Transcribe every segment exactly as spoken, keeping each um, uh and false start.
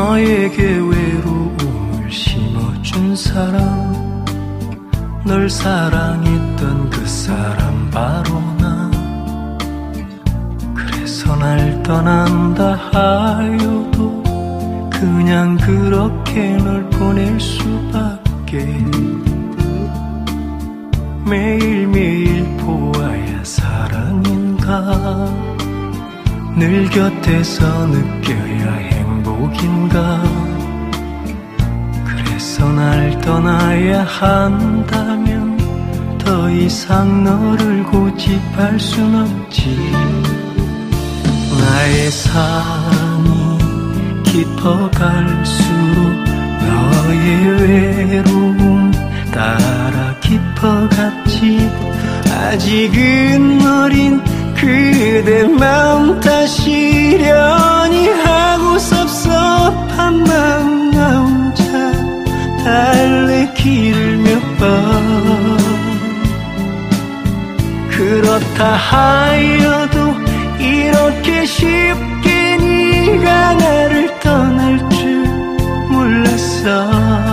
너에게 외로움을 심어준 사람, 널 사랑했던 그 사람 바로 나. 그래서 날 떠난다 하여도 그냥 그렇게 널 보낼 수밖에. 매일매일 보아야 사랑인가, 늘 곁에서 느껴야 행복인가. 그래서 날 떠나야 한다면 더 이상 너를 고집할 순 없지. 나의 사랑이 깊어갈수록 너의 외로움 따라 깊어갔지. 아직은 어린 그대 마음 다시려니 하고 섭섭한 마음 나 혼자 달래기를 몇 번. 그렇다 하여도 이렇게 쉽게 네가 나를 떠날 줄 몰랐어.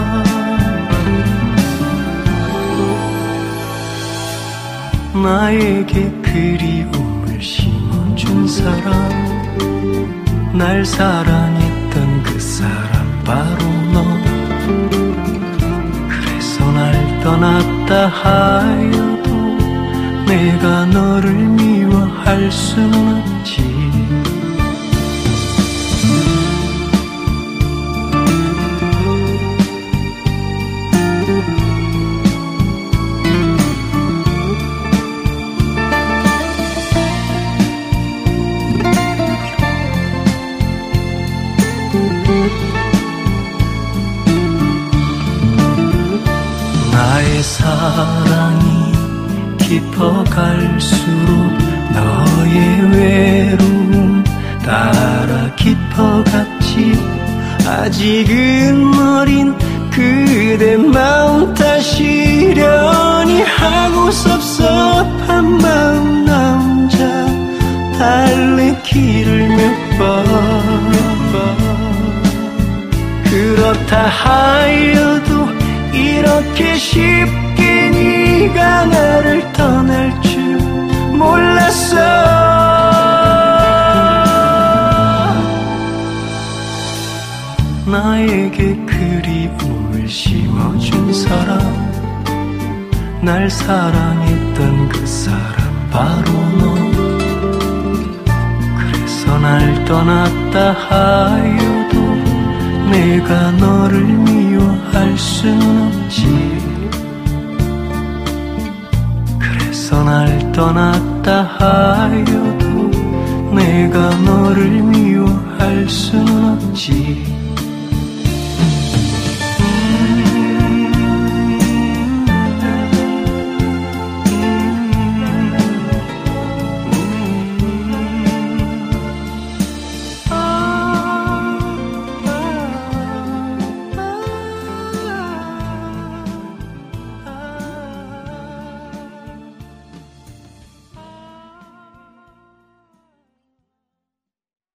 나에게 그리움을 심어준 사람, 날 사랑했던 그 사람 바로 너. 그래서 날 떠났다 하여도 내가 너를 미워할 수는 없지. 나의 사랑이 깊어갈수록 너의 외로움 따라 깊어갔지. 아직은 어린 그대 마음 다시려니 하고 섭섭한 마음 나 혼자 달래기를 몇 번. 그렇다 하여도 이렇게 쉽게 네가 나를 떠날 줄 몰랐어. 나에게 그리움을 심어준 사람, 날 사랑했던 그 사람 바로 너. 그래서 날 떠났다 하여도 내가 너를 미워할 수는 없지. 그래서 날 떠났다 하여도 내가 너를 미워할 수는 없지.